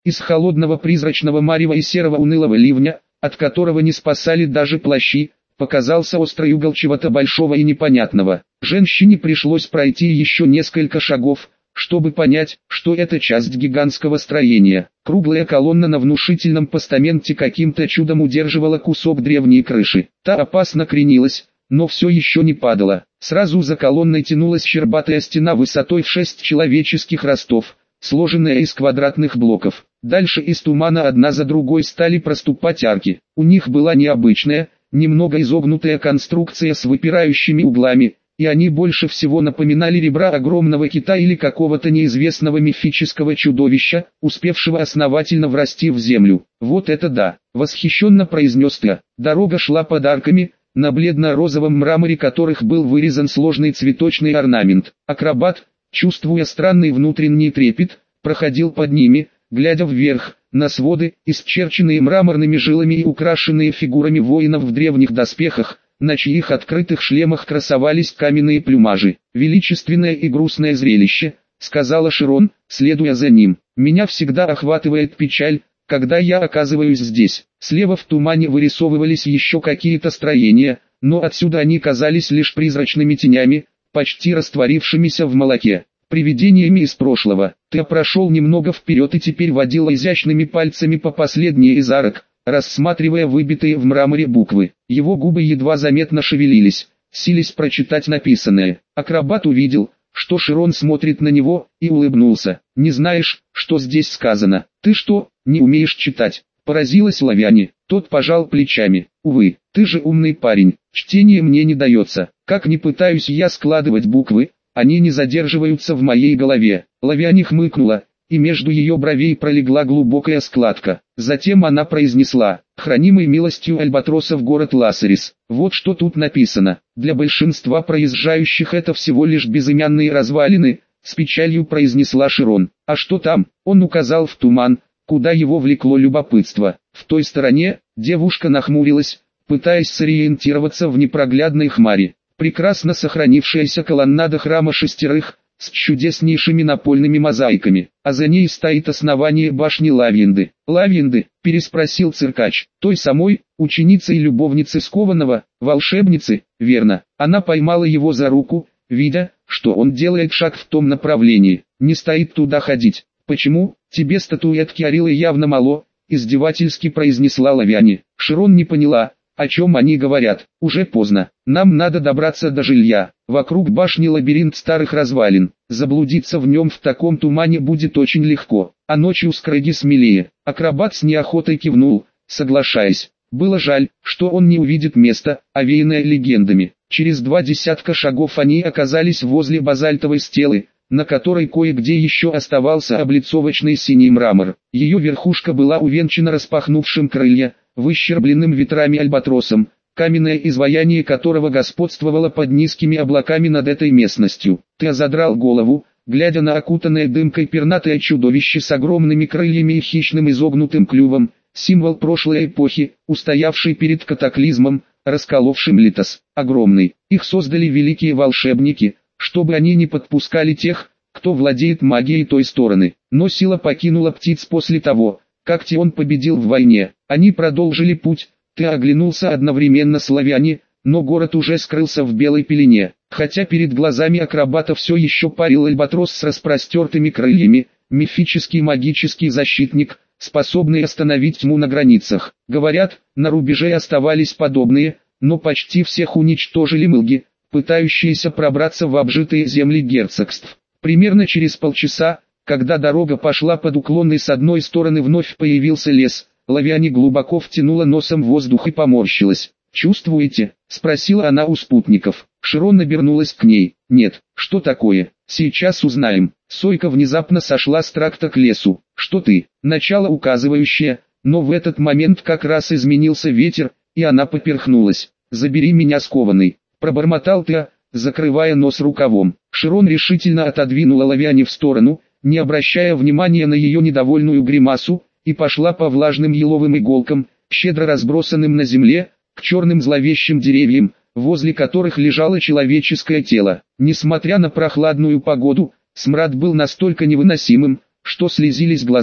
Из холодного призрачного марева и серого унылого ливня, от которого не спасали даже плащи, показался острый угол чего-то большого и непонятного. Женщине пришлось пройти еще несколько шагов, чтобы понять, что это часть гигантского строения. Круглая колонна на внушительном постаменте каким-то чудом удерживала кусок древней крыши. Та опасно кренилась, но все еще не падала. Сразу за колонной тянулась щербатая стена высотой в 6 человеческих ростов, сложенная из квадратных блоков. Дальше из тумана одна за другой стали проступать арки. У них была необычная, немного изогнутая конструкция с выпирающими углами, и они больше всего напоминали ребра огромного кита или какого-то неизвестного мифического чудовища, успевшего основательно врасти в землю. «Вот это да!» — восхищенно произнес Т. Дорога шла под арками, на бледно-розовом мраморе которых был вырезан сложный цветочный орнамент. Акробат, чувствуя странный внутренний трепет, проходил под ними, глядя вверх, на своды, исчерченные мраморными жилами и украшенные фигурами воинов в древних доспехах, на чьих открытых шлемах красовались каменные плюмажи. «Величественное и грустное зрелище», — сказала Широн, следуя за ним. «Меня всегда охватывает печаль, когда я оказываюсь здесь». Слева в тумане вырисовывались еще какие-то строения, но отсюда они казались лишь призрачными тенями, почти растворившимися в молоке. Привидениями из прошлого. Ты прошел немного вперед и теперь водил изящными пальцами по последней из арок, рассматривая выбитые в мраморе буквы. Его губы едва заметно шевелились, сились прочитать написанное. Акробат увидел, что Широн смотрит на него, и улыбнулся. «Не знаешь, что здесь сказано? Ты что, не умеешь читать?» Поразилась Лавиане. Тот пожал плечами. «Увы, ты же умный парень, чтение мне не дается. Как ни пытаюсь я складывать буквы, они не задерживаются в моей голове». Лавиане хмыкнула, и между ее бровей пролегла глубокая складка. Затем она произнесла: «Хранимый милостью альбатросов город Лассарис». Вот что тут написано. Для большинства проезжающих это всего лишь безымянные развалины, с печалью произнесла Широн. «А что там?» Он указал в туман, куда его влекло любопытство. В той стороне девушка нахмурилась, пытаясь сориентироваться в непроглядной хмаре. Прекрасно сохранившаяся колоннада храма шестерых, с чудеснейшими напольными мозаиками, а за ней стоит основание башни Лавьенды. «Лавьенды?» – переспросил циркач. «Той самой, ученицы и любовницы скованного, волшебницы, верно?» Она поймала его за руку, видя, что он делает шаг в том направлении. «Не стоит туда ходить». «Почему? Тебе статуэтки Арилы явно мало», – издевательски произнесла Лавиане. Широн не поняла, о чем они говорят. «Уже поздно. Нам надо добраться до жилья. Вокруг башни лабиринт старых развалин. Заблудиться в нем в таком тумане будет очень легко. А ночью скрыги смелее». Акробат с неохотой кивнул, соглашаясь. Было жаль, что он не увидит место, овеянное легендами. Через 20 шагов они оказались возле базальтовой стелы, на которой кое-где еще оставался облицовочный синий мрамор. Ее верхушка была увенчана распахнувшим крылья, выщербленным ветрами альбатросом, каменное изваяние которого господствовало под низкими облаками над этой местностью. Ты задрал голову, глядя на окутанное дымкой пернатое чудовище с огромными крыльями и хищным изогнутым клювом, символ прошлой эпохи, устоявший перед катаклизмом, расколовшим Литос. Огромный. Их создали великие волшебники, чтобы они не подпускали тех, кто владеет магией той стороны. Но сила покинула птиц после того, как Тион победил в войне. Они продолжили путь. Ты оглянулся одновременно с Лавиане, но город уже скрылся в белой пелене. Хотя перед глазами акробата все еще парил альбатрос с распростертыми крыльями, мифический магический защитник, способный остановить тьму на границах. Говорят, на рубеже оставались подобные, но почти всех уничтожили мылги, пытающиеся пробраться в обжитые земли герцогств. Примерно через полчаса, когда дорога пошла под уклон и с одной стороны вновь появился лес, Лавиане глубоко втянула носом воздух и поморщилась. «Чувствуете?» – спросила она у спутников. Широн обернулась к ней. «Нет, что такое? Сейчас узнаем». Сойка внезапно сошла с тракта к лесу. «Что ты?» Начало указывающее, но в этот момент как раз изменился ветер, и она поперхнулась. «Забери меня скованный», – пробормотал ты, закрывая нос рукавом. Широн решительно отодвинула Лавиане в сторону, не обращая внимания на ее недовольную гримасу, и пошла по влажным еловым иголкам, щедро разбросанным на земле, к черным зловещим деревьям, возле которых лежало человеческое тело. Несмотря на прохладную погоду, смрад был настолько невыносимым, что слезились глаза,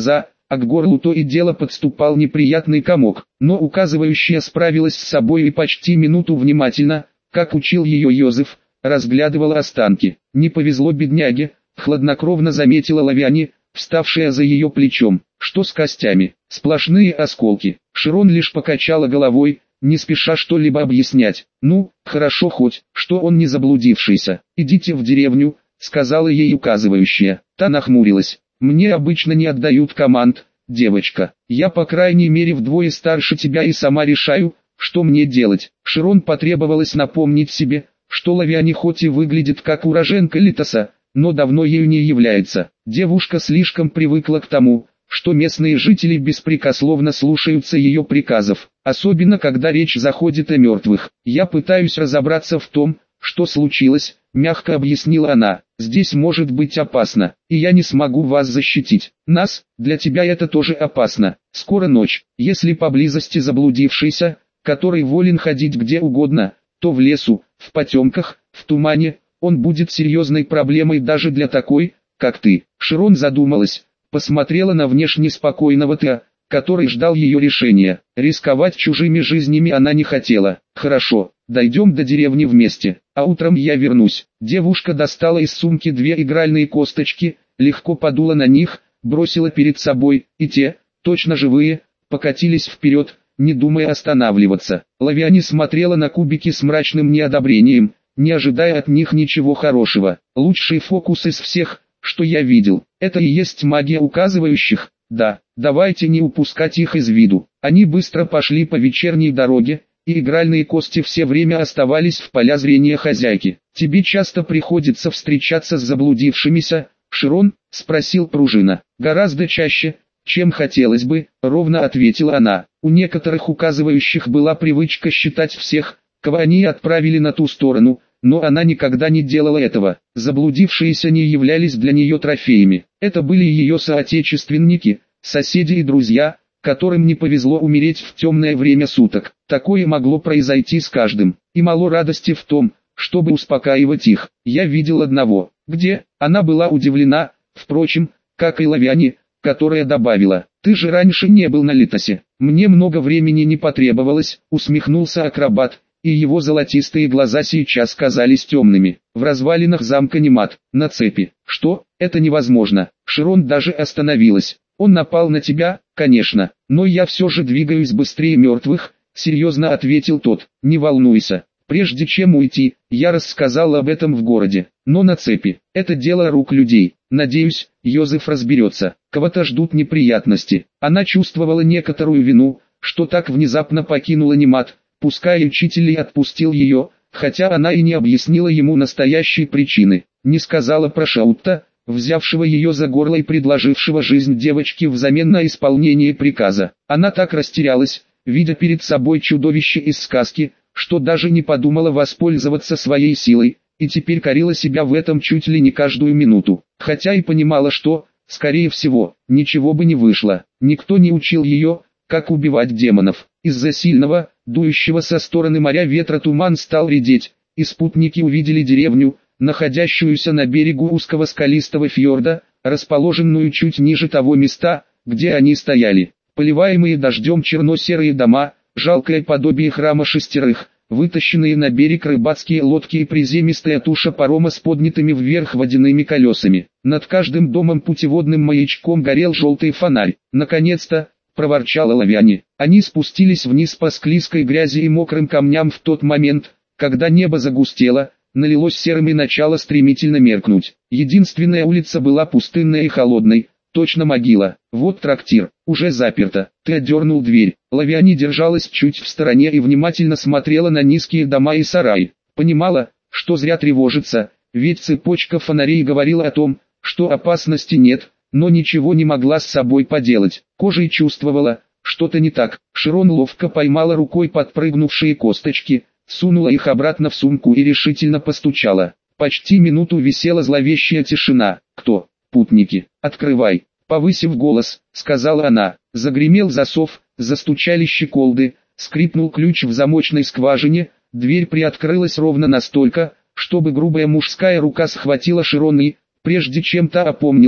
а к горлу то и дело подступал неприятный комок. Но указывающая справилась с собой и почти минуту внимательно, как учил ее Йозеф, разглядывала останки. Не повезло бедняге, хладнокровно заметила Лавиане, вставшая за ее плечом. Что с костями? Сплошные осколки. Широн лишь покачала головой, не спеша что-либо объяснять. Ну, хорошо хоть, что он не заблудившийся. Идите в деревню, сказала ей указывающая. Та нахмурилась. Мне обычно не отдают команд, девочка. Я по крайней мере вдвое старше тебя и сама решаю, что мне делать. Широн потребовалось напомнить себе, что Лавиане хоть и выглядит как уроженка Литоса, но давно ею не является. Девушка слишком привыкла к тому, что местные жители беспрекословно слушаются ее приказов, особенно когда речь заходит о мертвых. Я пытаюсь разобраться в том, что случилось, мягко объяснила она. Здесь может быть опасно, и я не смогу вас защитить. Нас, для тебя это тоже опасно. Скоро ночь, если поблизости заблудившийся, который волен ходить где угодно, то в лесу, в потемках, в тумане, он будет серьезной проблемой даже для такой, как ты. Широн задумалась, посмотрела на внешне спокойного Теа, который ждал ее решения. Рисковать чужими жизнями она не хотела. Хорошо, дойдем до деревни вместе, а утром я вернусь. Девушка достала из сумки 2 игральные косточки, легко подула на них, бросила перед собой, и те, точно живые, покатились вперед, не думая останавливаться. Лавиане смотрела на кубики с мрачным неодобрением, не ожидая от них ничего хорошего. Лучший фокус из всех, что я видел. Это и есть магия указывающих. Да, давайте не упускать их из виду. Они быстро пошли по вечерней дороге, и игральные кости все время оставались в поля зрения хозяйки. «Тебе часто приходится встречаться с заблудившимися, Широн?» – спросил Пружина. «Гораздо чаще, чем хотелось бы», – ровно ответила она. У некоторых указывающих была привычка считать всех, кого они отправили на ту сторону, но она никогда не делала этого. Заблудившиеся не являлись для нее трофеями. Это были ее соотечественники, соседи и друзья, которым не повезло умереть в темное время суток. Такое могло произойти с каждым, и мало радости в том, чтобы успокаивать их. Я видел одного. Где? Она была удивлена, впрочем, как и Лавиане, которая добавила: «Ты же раньше не был на Литосе». «Мне много времени не потребовалось», усмехнулся акробат, и его золотистые глаза сейчас казались темными. «В развалинах замка Немат, на цепи». «Что? Это невозможно». Широн даже остановилась. «Он напал на тебя, конечно, но я все же двигаюсь быстрее мертвых», серьезно ответил тот. «Не волнуйся. Прежде чем уйти, я рассказал об этом в городе. Но на цепи, это дело рук людей. Надеюсь, Йозеф разберется. Кого-то ждут неприятности». Она чувствовала некоторую вину, что так внезапно покинула Немат, пускай учитель и отпустил ее, хотя она и не объяснила ему настоящей причины. Не сказала про Шаутта, взявшего ее за горло и предложившего жизнь девочке взамен на исполнение приказа. Она так растерялась, видя перед собой чудовище из сказки, что даже не подумала воспользоваться своей силой, и теперь корила себя в этом чуть ли не каждую минуту. Хотя и понимала, что, скорее всего, ничего бы не вышло. Никто не учил ее, как убивать демонов. Из-за сильного, дующего со стороны моря ветра туман стал редеть, и спутники увидели деревню, находящуюся на берегу узкого скалистого фьорда, расположенную чуть ниже того места, где они стояли. Поливаемые дождем черно-серые дома, жалкое подобие храма шестерых, вытащенные на берег рыбацкие лодки и приземистая туша парома с поднятыми вверх водяными колесами. Над каждым домом путеводным маячком горел желтый фонарь. «Наконец-то!» — проворчала Лавиане. Они спустились вниз по склизкой грязи и мокрым камням в тот момент, когда небо загустело, налилось серым и начало стремительно меркнуть. Единственная улица была пустынная и холодной, точно могила. «Вот трактир, уже заперто». Ты отдернул дверь. Лавиане держалась чуть в стороне и внимательно смотрела на низкие дома и сараи. Понимала, что зря тревожится, ведь цепочка фонарей говорила о том, что опасности нет, но ничего не могла с собой поделать. Кожей чувствовала, что-то не так. Широн ловко поймала рукой подпрыгнувшие косточки, сунула их обратно в сумку и решительно постучала. Почти минуту висела зловещая тишина. «Кто?» «Путники. Открывай!» Повысив голос, сказала она. Загремел засов, застучали щеколды, скрипнул ключ в замочной скважине, дверь приоткрылась ровно настолько, чтобы грубая мужская рука схватила Широн и, прежде чем та опомнилась,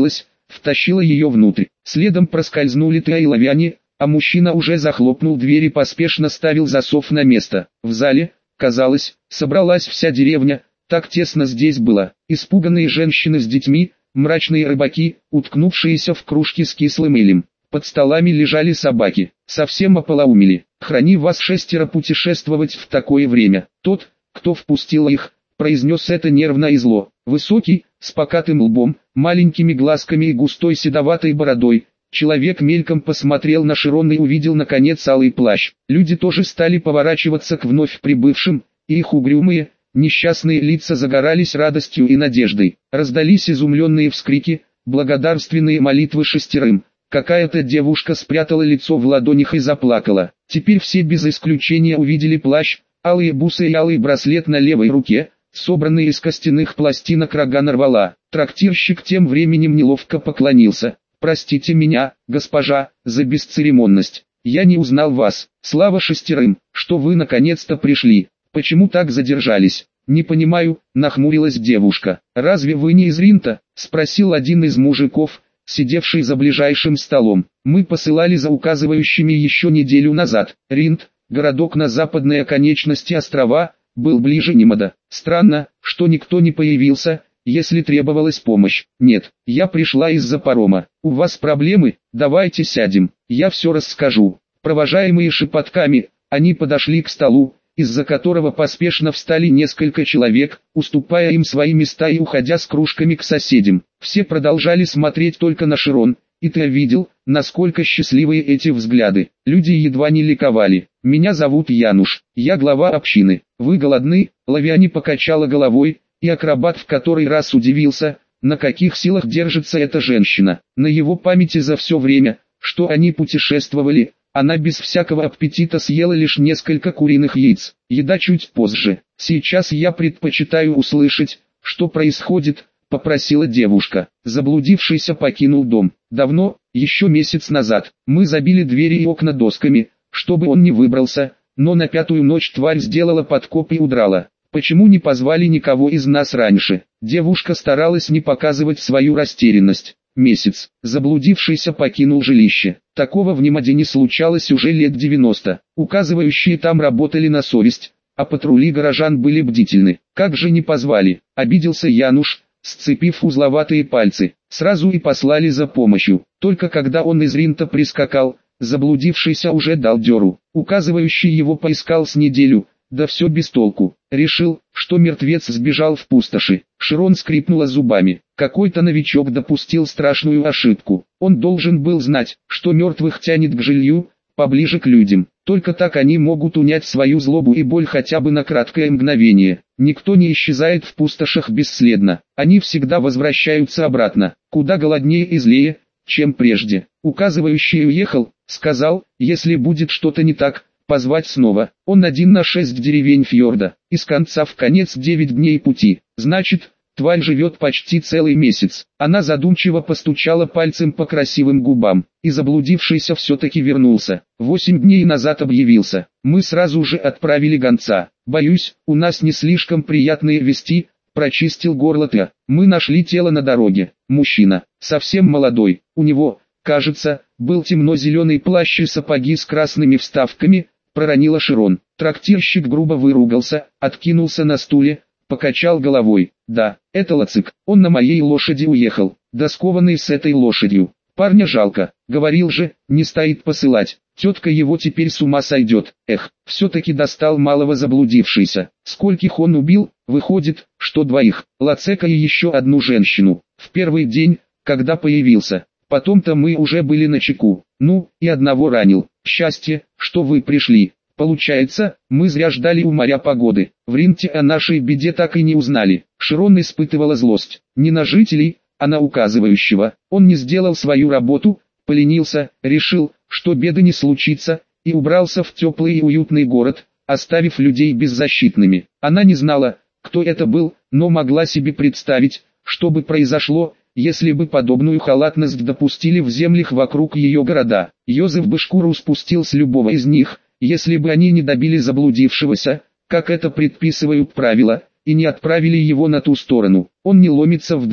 втащила ее внутрь. Следом проскользнули Теа и Лавиане, а мужчина уже захлопнул дверь и поспешно ставил засов на место. В зале, казалось, собралась вся деревня, так тесно здесь было. Испуганные женщины с детьми, мрачные рыбаки, уткнувшиеся в кружки с кислым элем. Под столами лежали собаки, совсем ополоумели. Храни вас 6 путешествовать в такое время. Тот, кто впустил их, произнес это нервно и зло. Высокий, с покатым лбом, маленькими глазками и густой седоватой бородой. Человек мельком посмотрел на Широн и увидел наконец алый плащ. Люди тоже стали поворачиваться к вновь прибывшим, и их угрюмые, несчастные лица загорались радостью и надеждой. Раздались изумленные вскрики, благодарственные молитвы 6. Какая-то девушка спрятала лицо в ладонях и заплакала. Теперь все без исключения увидели плащ, алые бусы и алый браслет на левой руке, собранные из костяных пластинок рога нарвала. Трактирщик тем временем неловко поклонился. «Простите меня, госпожа, за бесцеремонность. Я не узнал вас. Слава 6, что вы наконец-то пришли. Почему так задержались?» «Не понимаю», — нахмурилась девушка. «Разве вы не из Ринта?» — спросил один из мужиков, сидевший за ближайшим столом. «Мы посылали за указывающими еще неделю назад. Ринт, городок на западной оконечности острова, был ближе Немада. Странно, что никто не появился, если требовалась помощь. Нет, я пришла из-за парома. У вас проблемы? Давайте сядем, я все расскажу». Провожаемые шепотками, они подошли к столу, из-за которого поспешно встали несколько человек, уступая им свои места и уходя с кружками к соседям. Все продолжали смотреть только на Широн, и ты видел, насколько счастливые эти взгляды. Люди едва не ликовали. «Меня зовут Януш, я глава общины. Вы голодны?» Лавиане покачала головой, и акробат в который раз удивился, на каких силах держится эта женщина. На его памяти за все время, что они путешествовали, она без всякого аппетита съела лишь несколько куриных яиц. Еда чуть позже. «Сейчас я предпочитаю услышать, что происходит», — попросила девушка. Заблудившийся покинул дом. Давно, еще месяц назад. Мы забили двери и окна досками, чтобы он не выбрался, но на 5-ю ночь тварь сделала подкоп и удрала. Почему не позвали никого из нас раньше? Девушка старалась не показывать свою растерянность. Месяц. Заблудившийся покинул жилище. Такого в Немаде не случалось уже лет 90. Указывающие там работали на совесть, а патрули горожан были бдительны. Как же не позвали? Обиделся Януш, сцепив узловатые пальцы. Сразу и послали за помощью. Только когда он из Ринта прискакал, заблудившийся уже дал дёру. Указывающий его поискал с неделю, да все без толку. Решил, что мертвец сбежал в пустоши. Широн скрипнула зубами. Какой-то новичок допустил страшную ошибку. Он должен был знать, что мертвых тянет к жилью, поближе к людям. Только так они могут унять свою злобу и боль хотя бы на краткое мгновение. Никто не исчезает в пустошах бесследно. Они всегда возвращаются обратно, куда голоднее и злее, чем прежде. Указывающий уехал, сказал, если будет что-то не так, позвать снова. Он 1 на 6 деревень фьорда, из конца в конец 9 дней пути. Значит, тварь живет почти целый месяц. Она задумчиво постучала пальцем по красивым губам, и заблудившийся все-таки вернулся. 8 дней назад объявился. Мы сразу же отправили гонца. Боюсь, у нас не слишком приятные вести, прочистил горло Теа. Мы нашли тело на дороге. Мужчина, совсем молодой. У него, кажется, был темно-зеленый плащ и сапоги с красными вставками, проронила Широн. Трактирщик грубо выругался, откинулся на стуле, покачал головой. Да, это Лацик, он на моей лошади уехал, доскованный с этой лошадью. Парня жалко, говорил же, не стоит посылать. Тетка его теперь с ума сойдет. Эх, все-таки достал малого заблудившийся. Скольких он убил? Выходит, что 2. Лацека и еще одну женщину. В первый день, когда появился. Потом-то мы уже были начеку. Ну, и одного ранил. Счастье, что вы пришли. Получается, мы зря ждали у моря погоды. В Ринте о нашей беде так и не узнали. Широн испытывала злость. Не на жителей, а на указывающего. Он не сделал свою работу, поленился, решил, что беды не случится, и убрался в теплый и уютный город, оставив людей беззащитными. Она не знала, кто это был, но могла себе представить, что бы произошло, если бы подобную халатность допустили в землях вокруг ее города. Йозеф бы шкуру спустил с любого из них, если бы они не добили заблудившегося, как это предписывают правила, и не отправили его на ту сторону. Он не ломится в дома,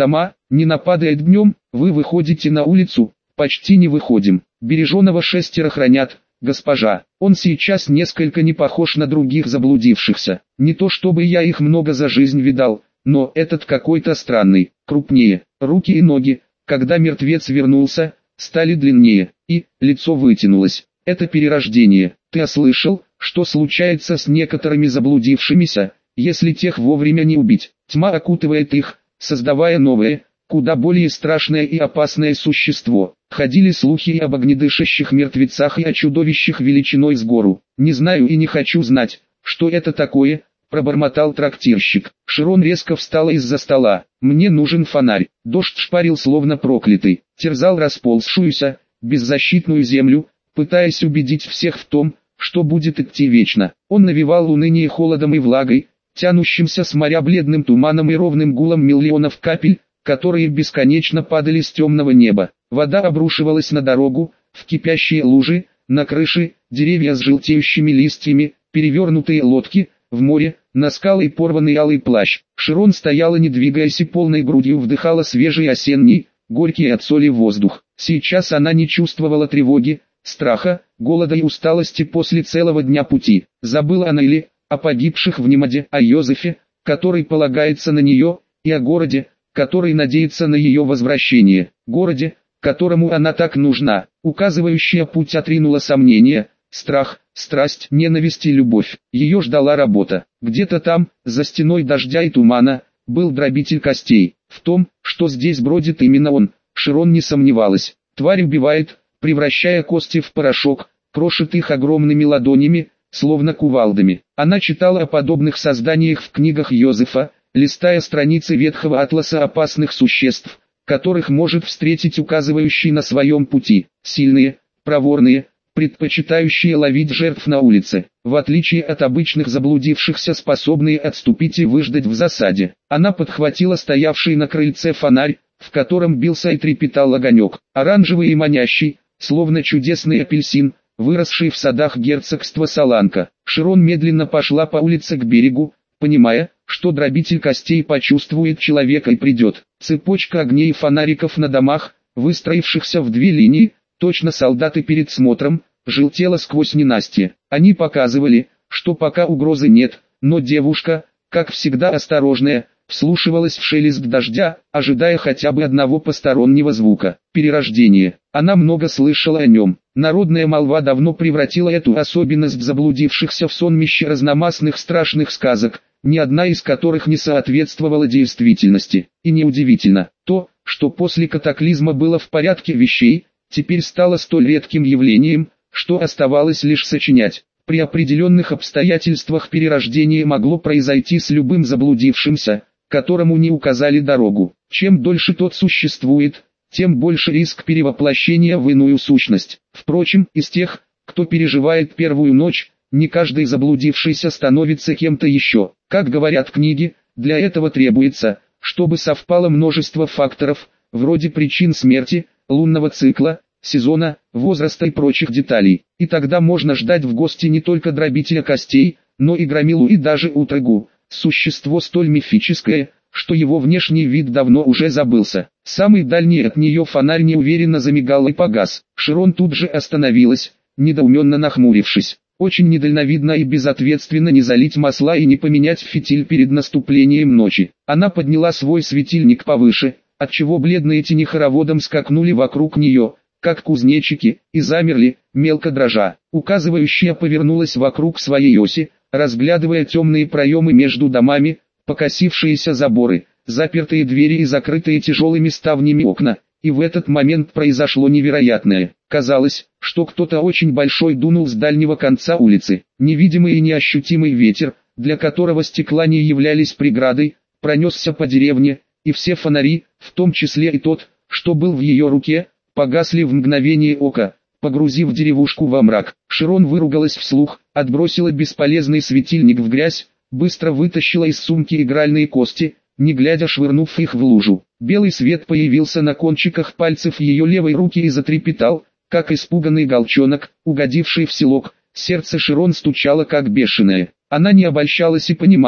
не нападает днем, вы выходите на улицу, почти не выходим. Береженого 6 хранят, госпожа. Он сейчас несколько не похож на других заблудившихся. Не то чтобы я их много за жизнь видал, но этот какой-то странный, крупнее. Руки и ноги, когда мертвец вернулся, стали длиннее, и лицо вытянулось. Это перерождение. Ты слышал, что случается с некоторыми заблудившимися, если тех вовремя не убить? Тьма окутывает их, создавая новое, куда более страшное и опасное существо. Ходили слухи и об огнедышащих мертвецах и о чудовищах величиной с гору. Не знаю и не хочу знать, что это такое, пробормотал трактирщик. Широн резко встала из-за стола. Мне нужен фонарь. Дождь шпарил словно проклятый, терзал расползшуюся, беззащитную землю, пытаясь убедить всех в том, что будет идти вечно. Он навевал уныние холодом и влагой, тянущимся с моря бледным туманом и ровным гулом миллионов капель, которые бесконечно падали с темного неба. Вода обрушивалась на дорогу, в кипящие лужи, на крыши, деревья с желтеющими листьями, перевернутые лодки, в море, на скалы порванный алый плащ. Широн стояла не двигаясь и полной грудью вдыхала свежий осенний, горький от соли воздух. Сейчас она не чувствовала тревоги, страха, голода и усталости после целого дня пути. Забыла она или о погибших в Немаде, о Йозефе, который полагается на нее, и о городе, который надеется на ее возвращение. Городе, которому она так нужна. Указывающая путь отринула сомнения, страх, страсть, ненависть и любовь. Ее ждала работа. Где-то там, за стеной дождя и тумана, был дробитель костей. В том, что здесь бродит именно он, Широн не сомневалась. Тварь убивает, превращая кости в порошок, крошит их огромными ладонями, словно кувалдами. Она читала о подобных созданиях в книгах Йозефа, листая страницы ветхого атласа опасных существ, которых может встретить указывающий на своем пути. Сильные, проворные, предпочитающие ловить жертв на улице, в отличие от обычных заблудившихся, способные отступить и выждать в засаде. Она подхватила стоявший на крыльце фонарь, в котором бился и трепетал огонек, оранжевый и манящий, словно чудесный апельсин, выросший в садах герцогства Саланка. Широн медленно пошла по улице к берегу, понимая, что дробитель костей почувствует человека и придет. Цепочка огней и фонариков на домах, выстроившихся в две линии, точно солдаты перед смотром, желтела сквозь ненастье. Они показывали, что пока угрозы нет, но девушка, как всегда осторожная, вслушивалась в шелест дождя, ожидая хотя бы одного постороннего звука. Перерождение. Она много слышала о нем. Народная молва давно превратила эту особенность заблудившихся в сонмище разномастных страшных сказок, ни одна из которых не соответствовала действительности. И неудивительно, то, что после катаклизма было в порядке вещей, теперь стало столь редким явлением, что оставалось лишь сочинять. При определенных обстоятельствах перерождение могло произойти с любым заблудившимся, которому не указали дорогу. Чем дольше тот существует, тем больше риск перевоплощения в иную сущность. Впрочем, из тех, кто переживает первую ночь, не каждый заблудившийся становится кем-то еще. Как говорят книги, для этого требуется, чтобы совпало множество факторов, вроде причин смерти, лунного цикла, сезона, возраста и прочих деталей. И тогда можно ждать в гости не только дробителя костей, но и громилу и даже утрыгу, существо столь мифическое, что его внешний вид давно уже забылся. Самый дальний от нее фонарь неуверенно замигал и погас. Широн тут же остановилась, недоуменно нахмурившись. Очень недальновидно и безответственно не залить масла и не поменять фитиль перед наступлением ночи. Она подняла свой светильник повыше, отчего бледные тени хороводом скакнули вокруг нее, как кузнечики, и замерли, мелко дрожа. Указывающая повернулась вокруг своей оси, разглядывая темные проемы между домами, покосившиеся заборы, запертые двери и закрытые тяжелыми ставнями окна. И в этот момент произошло невероятное. Казалось, что кто-то очень большой дунул с дальнего конца улицы. Невидимый и неощутимый ветер, для которого стекла не являлись преградой, пронесся по деревне, и все фонари, в том числе и тот, что был в ее руке, погасли в мгновение ока, погрузив деревушку во мрак. Широн выругалась вслух, отбросила бесполезный светильник в грязь, быстро вытащила из сумки игральные кости, не глядя швырнув их в лужу. Белый свет появился на кончиках пальцев ее левой руки и затрепетал, как испуганный голчонок, угодивший в селок. Сердце Широн стучало как бешеное. Она не обольщалась и понимала,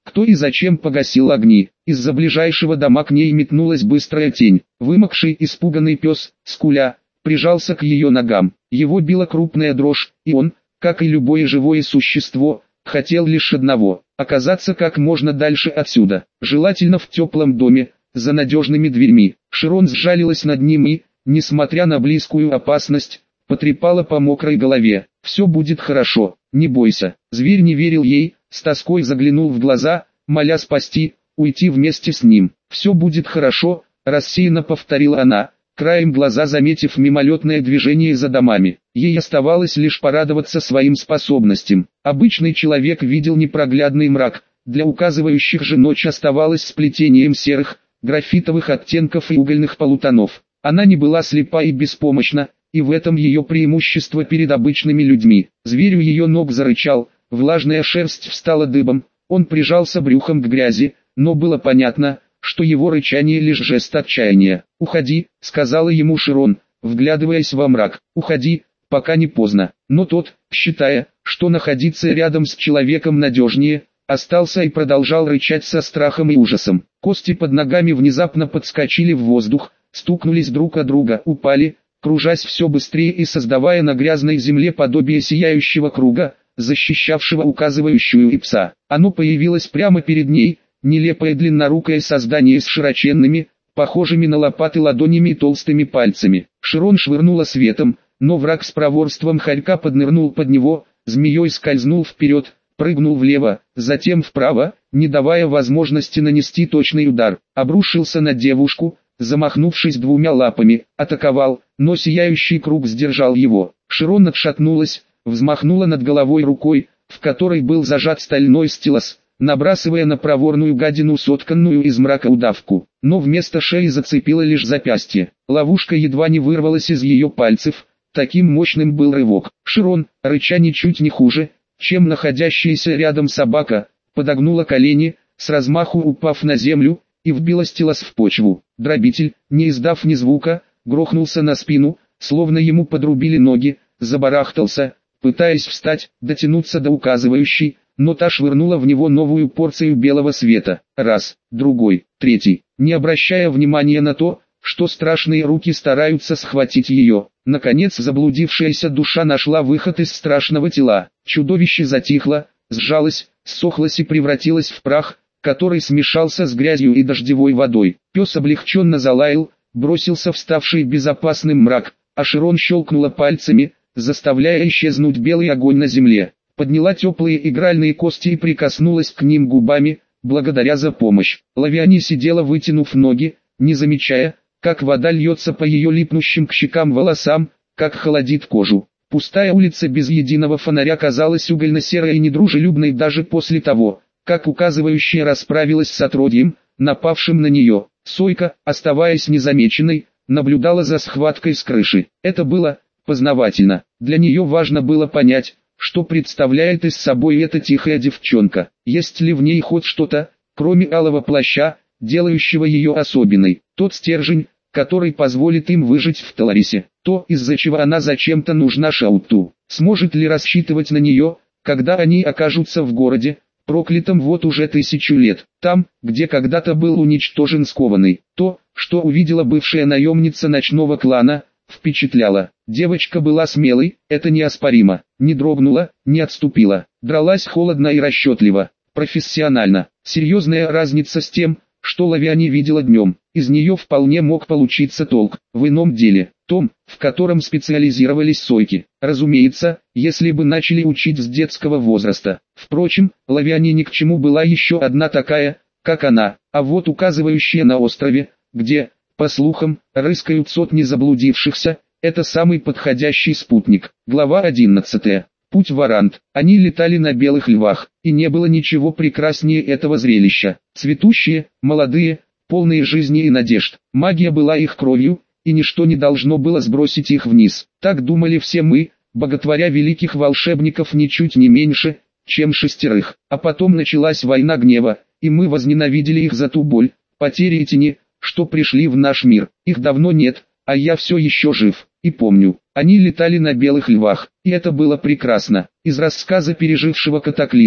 Кто и зачем погасил огни? Из-за ближайшего дома к ней метнулась быстрая тень. Вымокший, испуганный пес, скуля, прижался к ее ногам. Его била крупная дрожь, и он, как и любое живое существо, хотел лишь одного – оказаться как можно дальше отсюда, желательно в теплом доме, за надежными дверьми. Широн сжалилась над ним и, несмотря на близкую опасность, потрепала по мокрой голове. «Все будет хорошо, не бойся». Зверь не верил ей, с тоской заглянул в глаза, моля спасти, уйти вместе с ним. «Все будет хорошо», рассеянно повторила она, краем глаза заметив мимолетное движение за домами. Ей оставалось лишь порадоваться своим способностям. Обычный человек видел непроглядный мрак, для указывающих же ночь оставалась сплетением серых, графитовых оттенков и угольных полутонов. Она не была слепа и беспомощна, и в этом ее преимущество перед обычными людьми. Зверь у ее ног зарычал, влажная шерсть встала дыбом, он прижался брюхом к грязи, но было понятно, что его рычание лишь жест отчаяния. «Уходи», — сказала ему Широн, вглядываясь во мрак. «Уходи, пока не поздно». Но тот, считая, что находиться рядом с человеком надежнее, остался и продолжал рычать со страхом и ужасом. Кости под ногами внезапно подскочили в воздух, стукнулись друг о друга, упали, кружась все быстрее и создавая на грязной земле подобие сияющего круга, защищавшего указывающую и пса. Оно появилось прямо перед ней, нелепое длиннорукое создание с широченными, похожими на лопаты ладонями и толстыми пальцами. Широн швырнула светом, но враг с проворством хорька поднырнул под него, змеей скользнул вперед, прыгнул влево, затем вправо, не давая возможности нанести точный удар. Обрушился на девушку, замахнувшись двумя лапами, атаковал, но сияющий круг сдержал его. Широн отшатнулась, взмахнула над головой рукой, в которой был зажат стальной стилос, набрасывая на проворную гадину сотканную из мрака удавку. Но вместо шеи зацепила лишь запястье. Ловушка едва не вырвалась из ее пальцев, таким мощным был рывок. Широн, рыча ничуть не хуже, чем находящаяся рядом собака, подогнула колени, с размаху упав на землю, и вбила стилос в почву. Дробитель, не издав ни звука, грохнулся на спину, словно ему подрубили ноги, забарахтался, пытаясь встать, дотянуться до указывающей, но та швырнула в него новую порцию белого света. Раз, другой, третий, не обращая внимания на то, что страшные руки стараются схватить ее. Наконец заблудившаяся душа нашла выход из страшного тела. Чудовище затихло, сжалось, ссохлось и превратилось в прах, который смешался с грязью и дождевой водой. Пес облегченно залаял, бросился в ставший безопасным мрак, а Широн щелкнула пальцами, заставляя исчезнуть белый огонь на земле. Подняла теплые игральные кости и прикоснулась к ним губами, благодаря за помощь. Лавиане сидела вытянув ноги, не замечая, как вода льется по ее липнущим к щекам волосам, как холодит кожу. Пустая улица без единого фонаря казалась угольно-серой и недружелюбной даже после того, как указывающая расправилась с отродьем, напавшим на нее. Сойка, оставаясь незамеченной, наблюдала за схваткой с крыши. Это было познавательно. Для нее важно было понять, что представляет из собой эта тихая девчонка. Есть ли в ней хоть что-то, кроме алого плаща, делающего ее особенной. Тот стержень, который позволит им выжить в Таларисе. То, из-за чего она зачем-то нужна Шауту. Сможет ли рассчитывать на нее, когда они окажутся в городе, проклятом вот уже 1000 лет. Там, где когда-то был уничтожен скованный. То, что увидела бывшая наемница ночного клана, впечатляло. Девочка была смелой, это неоспоримо. Не дрогнула, не отступила. Дралась холодно и расчетливо. Профессионально. Серьезная разница с тем, что Лавиане видела днем. Из нее вполне мог получиться толк. В ином деле, том, в котором специализировались сойки. Разумеется, если бы начали учить с детского возраста. Впрочем, Лавиане ни к чему была еще одна такая, как она. А вот указывающая на острове, где, по слухам, рыскают сотни заблудившихся, это самый подходящий спутник. Глава 11. Путь в Арант. Они летали на белых львах, и не было ничего прекраснее этого зрелища. Цветущие, молодые, полные жизни и надежд. Магия была их кровью, и ничто не должно было сбросить их вниз. Так думали все мы, боготворя великих волшебников ничуть не меньше, чем 6. А потом началась война гнева, и мы возненавидели их за ту боль, потери и тени, что пришли в наш мир. Их давно нет, а я все еще жив, и помню. Они летали на белых львах, и это было прекрасно. Из рассказа пережившего катаклизм.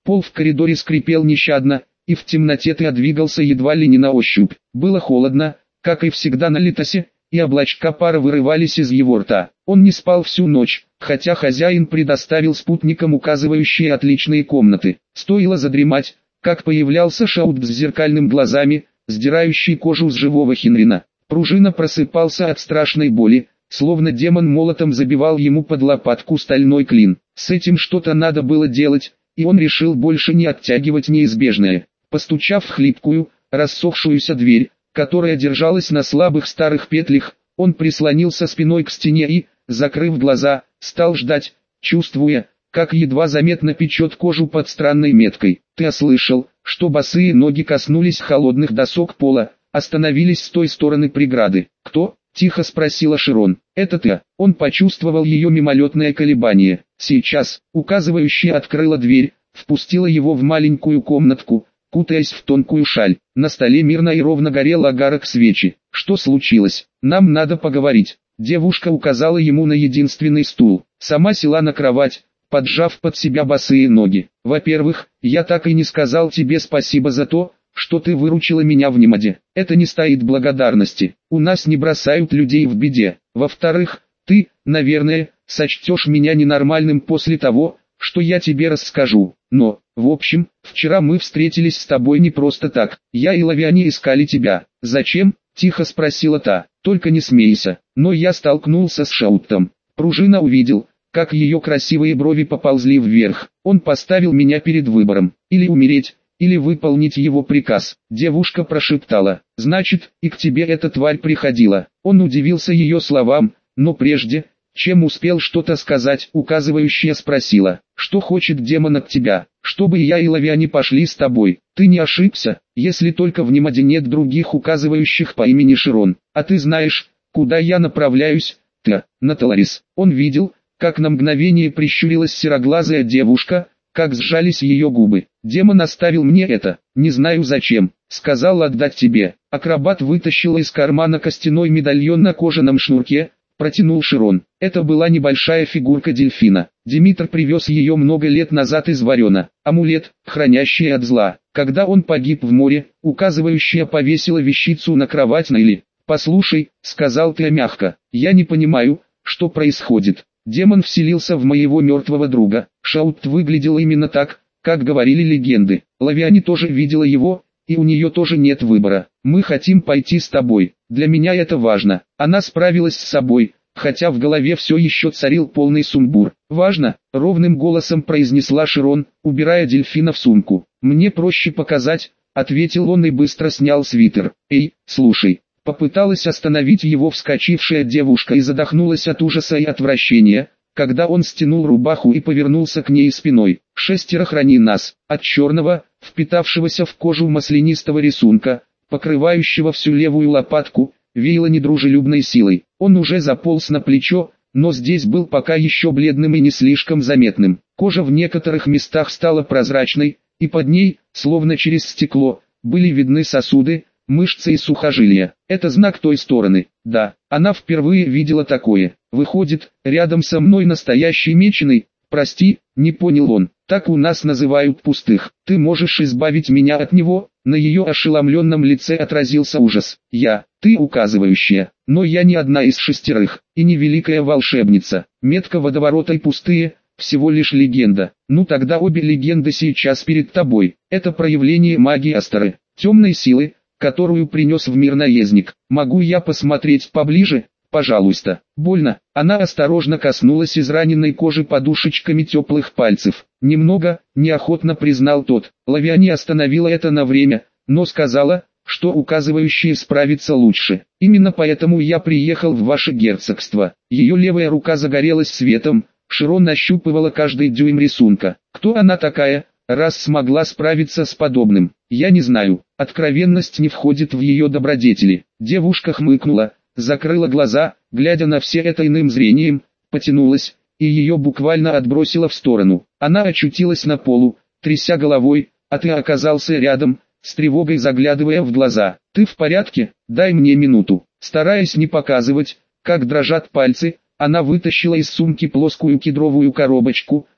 Пол в коридоре скрипел нещадно, и в темноте ты двигался едва ли не на ощупь. Было холодно, как и всегда на Литосе, и облачка пара вырывались из его рта. Он не спал всю ночь, хотя хозяин предоставил спутникам указывающие отличные комнаты. Стоило задремать, как появлялся Шаут с зеркальными глазами, сдирающий кожу с живого Хенрина. Пружина просыпался от страшной боли, словно демон молотом забивал ему под лопатку стальной клин. С этим что-то надо было делать, и он решил больше не оттягивать неизбежное. Постучав в хлипкую, рассохшуюся дверь, которая держалась на слабых старых петлях, он прислонился спиной к стене и, закрыв глаза, стал ждать, чувствуя, как едва заметно печет кожу под странной меткой. Ты слышал, что босые ноги коснулись холодных досок пола, остановились с той стороны преграды. «Кто?» — тихо спросила Широн. «Это ты». Он почувствовал ее мимолетное колебание. Сейчас, указывающая открыла дверь, впустила его в маленькую комнатку, кутаясь в тонкую шаль. На столе мирно и ровно горел огарок свечи. «Что случилось? Нам надо поговорить». Девушка указала ему на единственный стул. Сама села на кровать, поджав под себя босые ноги. «Во-первых, я так и не сказал тебе спасибо за то, что ты выручила меня в Немаде. Это не стоит благодарности. У нас не бросают людей в беде. Во-вторых, ты, наверное, сочтешь меня ненормальным после того, что я тебе расскажу. Но, в общем, вчера мы встретились с тобой не просто так. Я и Лавиане искали тебя. Зачем?» — тихо спросила та. «Только не смейся. Но я столкнулся с Шаутом». Пружина увидел, как ее красивые брови поползли вверх. «Он поставил меня перед выбором. Или умереть, или выполнить его приказ». Девушка прошептала. «Значит, и к тебе эта тварь приходила». Он удивился ее словам, но прежде, чем успел что-то сказать, указывающая спросила: «Что хочет демон от тебя? Чтобы я и Лавиане пошли с тобой». «Ты не ошибся, если только в Немаде нет других указывающих по имени Широн. А ты знаешь, куда я направляюсь?» «На Таларис». Он видел, как на мгновение прищурилась сероглазая девушка, как сжались ее губы. «Демон оставил мне это, не знаю зачем, сказал отдать тебе». Акробат вытащил из кармана костяной медальон на кожаном шнурке, протянул Широн. Это была небольшая фигурка дельфина. Димитр привез ее много лет назад из Варена. Амулет, хранящий от зла. Когда он погиб в море, указывающая повесила вещицу на кровать Найли. «Послушай», — сказал ты мягко, — «я не понимаю, что происходит. Демон вселился в моего мертвого друга». Шаут выглядел именно так, как говорили легенды. Лавиане тоже видела его, и у нее тоже нет выбора. «Мы хотим пойти с тобой. Для меня это важно». Она справилась с собой, хотя в голове все еще царил полный сумбур. «Важно», — ровным голосом произнесла Широн, убирая дельфина в сумку. «Мне проще показать», — ответил он и быстро снял свитер. «Эй, слушай». Попыталась остановить его вскочившая девушка и задохнулась от ужаса и отвращения, когда он стянул рубаху и повернулся к ней спиной. «Шестеро храни нас», от черного, впитавшегося в кожу маслянистого рисунка, покрывающего всю левую лопатку, веяло недружелюбной силой. Он уже заполз на плечо, но здесь был пока еще бледным и не слишком заметным. Кожа в некоторых местах стала прозрачной, и под ней, словно через стекло, были видны сосуды, мышцы и сухожилия. Это знак той стороны. Да, она впервые видела такое. Выходит, рядом со мной настоящий меченый. «Прости, не понял он. Так у нас называют пустых. Ты можешь избавить меня от него?» На ее ошеломленном лице отразился ужас. «Ты указывающая. Но я не одна из шестерых, и не великая волшебница. Метка водоворота и пустые, всего лишь легенда. Ну тогда обе легенды сейчас перед тобой. Это проявление магии Астары, темной силы, которую принес в мир наездник. Могу я посмотреть поближе? Пожалуйста». Больно. Она осторожно коснулась израненной кожи подушечками теплых пальцев. «Немного», — неохотно признал тот. Лавиане остановила это на время, но сказала, что указывающие справится лучше. «Именно поэтому я приехал в ваше герцогство». Ее левая рука загорелась светом, Широн нащупывала каждый дюйм рисунка. Кто она такая, раз смогла справиться с подобным? «Я не знаю». Откровенность не входит в ее добродетели. Девушка хмыкнула, закрыла глаза, глядя на все это иным зрением, потянулась, и ее буквально отбросило в сторону. Она очутилась на полу, тряся головой, а ты оказался рядом, с тревогой заглядывая в глаза. «Ты в порядке? Дай мне минуту». Стараясь не показывать, как дрожат пальцы, она вытащила из сумки плоскую кедровую коробочку,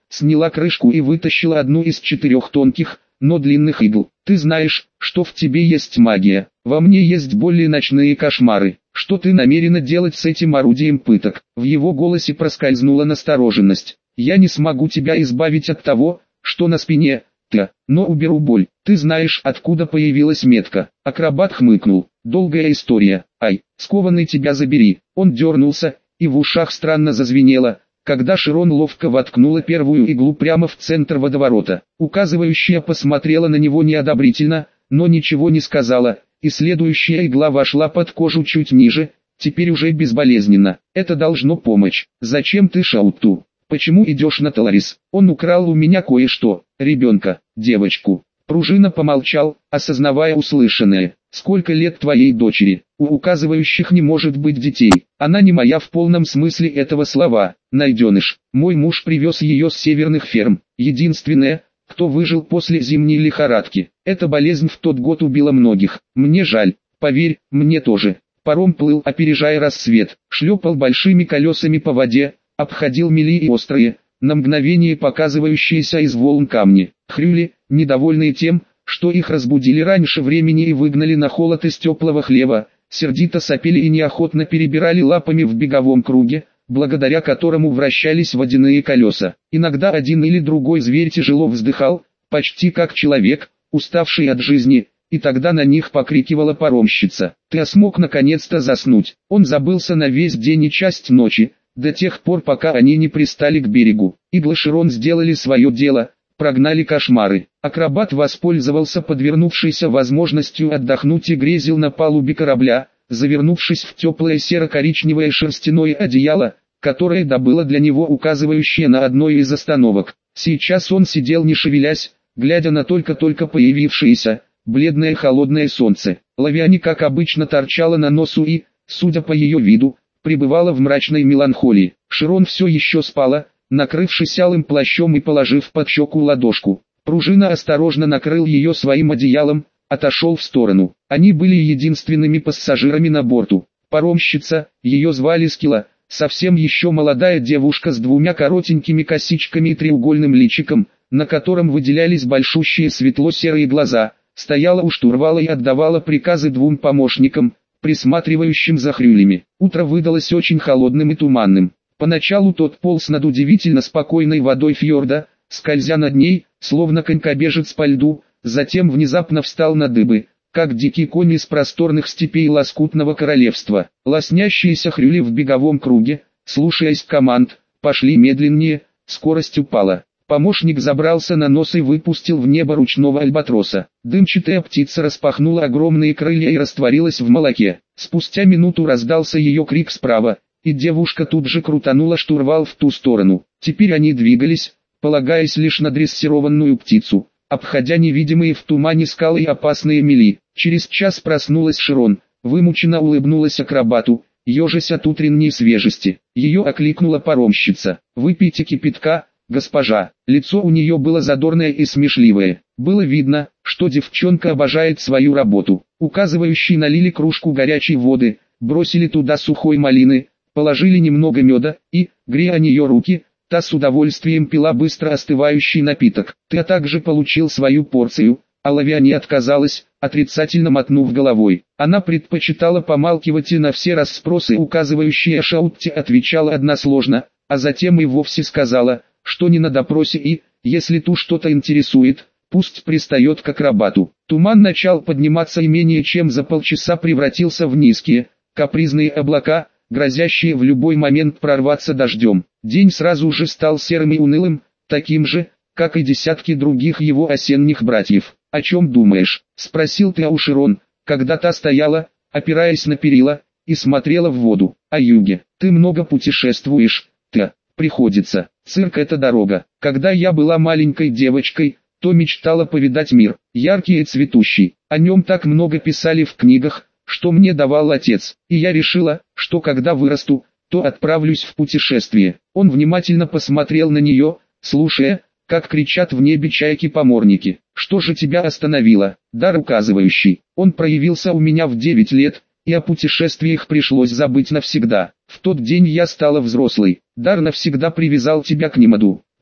сняла крышку и вытащила одну из 4 тонких, но длинных игл. «Ты знаешь, что в тебе есть магия, во мне есть более ночные кошмары. Что ты намерена делать с этим орудием пыток?» В его голосе проскользнула настороженность. «Я не смогу тебя избавить от того, что на спине, но уберу боль. Ты знаешь, откуда появилась метка». Акробат хмыкнул. «Долгая история. Ай, скованный тебя забери». Он дернулся, и в ушах странно зазвенело, когда Широн ловко воткнула первую иглу прямо в центр водоворота. Указывающая посмотрела на него неодобрительно, но ничего не сказала, и следующая игла вошла под кожу чуть ниже, теперь уже безболезненно. «Это должно помочь. Зачем ты Шауту? Почему идешь на Таларис? Он украл у меня кое-что, ребенка, девочку». Пружина помолчал, осознавая услышанное. «Сколько лет твоей дочери? У указывающих не может быть детей. Она не моя в полном смысле этого слова, найденыш. Мой муж привез ее с северных ферм. Единственная, кто выжил после зимней лихорадки. Эта болезнь в тот год убила многих. Мне жаль, поверь, мне тоже». Паром плыл, опережая рассвет, шлепал большими колесами по воде, обходил мели и острые, на мгновение показывающиеся из волн камни. Хрюли, недовольные тем, что их разбудили раньше времени и выгнали на холод из теплого хлева, сердито сопели и неохотно перебирали лапами в беговом круге, благодаря которому вращались водяные колеса. Иногда один или другой зверь тяжело вздыхал, почти как человек, уставший от жизни, и тогда на них покрикивала паромщица. «Ты смог наконец-то заснуть». Он забылся на весь день и часть ночи, до тех пор, пока они не пристали к берегу. Иглы Широн сделали свое дело, прогнали кошмары. Акробат воспользовался подвернувшейся возможностью отдохнуть и грезил на палубе корабля, завернувшись в теплое серо-коричневое шерстяное одеяло, которое добыло для него указывающее на одной из остановок. Сейчас он сидел не шевелясь, глядя на только-только появившееся, бледное холодное солнце. Лавиане, как обычно, торчала на носу и, судя по ее виду, пребывала в мрачной меланхолии. Широн все еще спала, накрывшись алым плащом и положив под щеку ладошку. Пружина осторожно накрыл ее своим одеялом, отошел в сторону. Они были единственными пассажирами на борту. Паромщица, ее звали Скила, совсем еще молодая девушка с двумя коротенькими косичками и треугольным личиком, на котором выделялись большущие светло-серые глаза, стояла у штурвала и отдавала приказы двум помощникам, присматривающим за хрюлями. Утро выдалось очень холодным и туманным. Поначалу тот полз над удивительно спокойной водой фьорда, скользя над ней, словно конькобежец по льду, затем внезапно встал на дыбы, как дикий конь из просторных степей лоскутного королевства. Лоснящиеся хрюли в беговом круге, слушаясь команд, пошли медленнее, скорость упала. Помощник забрался на нос и выпустил в небо ручного альбатроса. Дымчатая птица распахнула огромные крылья и растворилась в молоке. Спустя минуту раздался ее крик справа, и девушка тут же крутанула штурвал в ту сторону. Теперь они двигались, полагаясь лишь на дрессированную птицу, обходя невидимые в тумане скалы и опасные мели. Через час проснулась Широн, вымученно улыбнулась акробату, ежась от утренней свежести. Ее окликнула паромщица. «Выпейте кипятка, госпожа». Лицо у нее было задорное и смешливое. Было видно, что девчонка обожает свою работу. Указывающие налили кружку горячей воды, бросили туда сухой малины, положили немного меда и, грея о нее руки, та с удовольствием пила быстро остывающий напиток. «Ты также получил свою порцию», а Лавиане отказалась, отрицательно мотнув головой. Она предпочитала помалкивать и на все расспросы указывающие Шаутте отвечала односложно, а затем и вовсе сказала, что не на допросе и, если ту что-то интересует, пусть пристает к акробату. Туман начал подниматься и менее чем за полчаса превратился в низкие, капризные облака, грозящие в любой момент прорваться дождем. День сразу же стал серым и унылым, таким же, как и десятки других его осенних братьев. «О чем думаешь?» — спросил Тео Широн, когда та стояла, опираясь на перила, и смотрела в воду. «О юге. Ты много путешествуешь, Тео. Приходится. Цирк — это дорога. Когда я была маленькой девочкой, то мечтала повидать мир, яркий и цветущий. О нем так много писали в книгах, что мне давал отец, и я решила, что когда вырасту, то отправлюсь в путешествие». Он внимательно посмотрел на нее, слушая, как кричат в небе чайки-поморники. «Что же тебя остановило?» «Дар указывающий. Он проявился у меня в 9 лет, и о путешествиях пришлось забыть навсегда. В тот день я стала взрослой. Дар навсегда привязал тебя к Нимаду.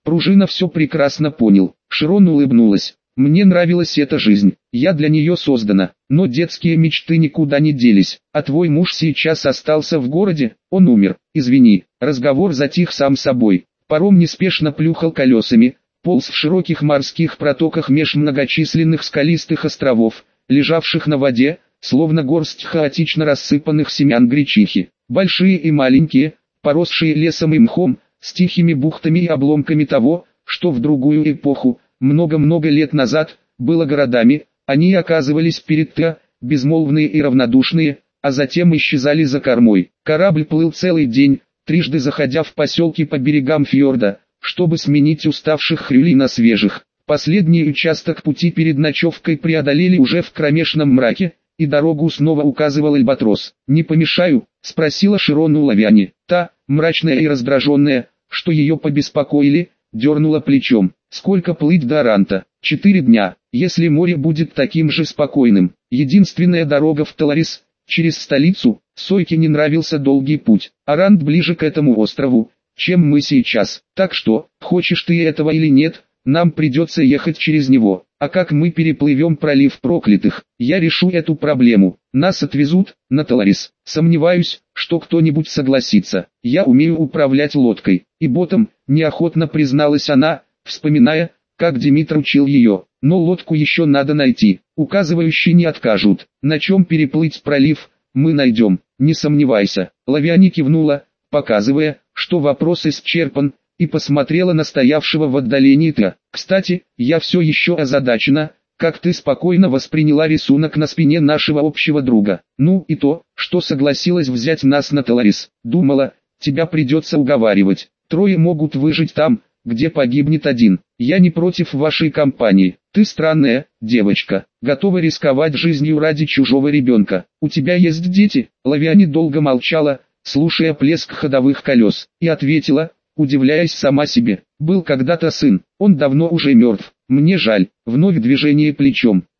Пружина все прекрасно понял. Широн улыбнулась. Мне нравилась эта жизнь, я для нее создана, но детские мечты никуда не делись. А твой муж сейчас остался в городе, он умер, извини. Разговор затих сам собой. Паром неспешно плюхал колесами, полз в широких морских протоках меж многочисленных скалистых островов, лежавших на воде, словно горсть хаотично рассыпанных семян гречихи. Большие и маленькие, поросшие лесом и мхом, с тихими бухтами и обломками того, что в другую эпоху, много-много лет назад, было городами, они оказывались перед Т, безмолвные и равнодушные, а затем исчезали за кормой. Корабль плыл целый день, трижды заходя в поселки по берегам фьорда, чтобы сменить уставших хрюлей на свежих. Последний участок пути перед ночевкой преодолели уже в кромешном мраке, и дорогу снова указывал Альбатрос. «Не помешаю?» — спросила Широн у Лавиани. Та, мрачная и раздраженная, что ее побеспокоили, дернула плечом. «Сколько плыть до Аранта? 4 дня, если море будет таким же спокойным. Единственная дорога в Таларис, через столицу». Сойке не нравился долгий путь. Арант ближе к этому острову, чем мы сейчас. Так что, хочешь ты этого или нет, нам придется ехать через него. А как мы переплывем пролив проклятых? Я решу эту проблему. Нас отвезут на Таларис. Сомневаюсь, что кто-нибудь согласится. Я умею управлять лодкой. И ботом, неохотно призналась она, вспоминая, как Димитр учил ее. Но лодку еще надо найти. Указывающие не откажут. На чем переплыть пролив, мы найдем. Не сомневайся. Лавиани кивнула, показывая, что вопрос исчерпан, и посмотрела на стоявшего в отдалении Т. «Кстати, я все еще озадачена, как ты спокойно восприняла рисунок на спине нашего общего друга. Ну и то, что согласилась взять нас на Таларис. Думала, тебя придется уговаривать. 3 могут выжить там, где погибнет 1. Я не против вашей компании. Ты странная, девочка, готова рисковать жизнью ради чужого ребенка. У тебя есть дети?» Лавиани долго молчала, слушая плеск ходовых колес, и ответила, удивляясь сама себе: «Был когда-то сын, он давно уже мертв. Мне жаль». Вновь движение плечом.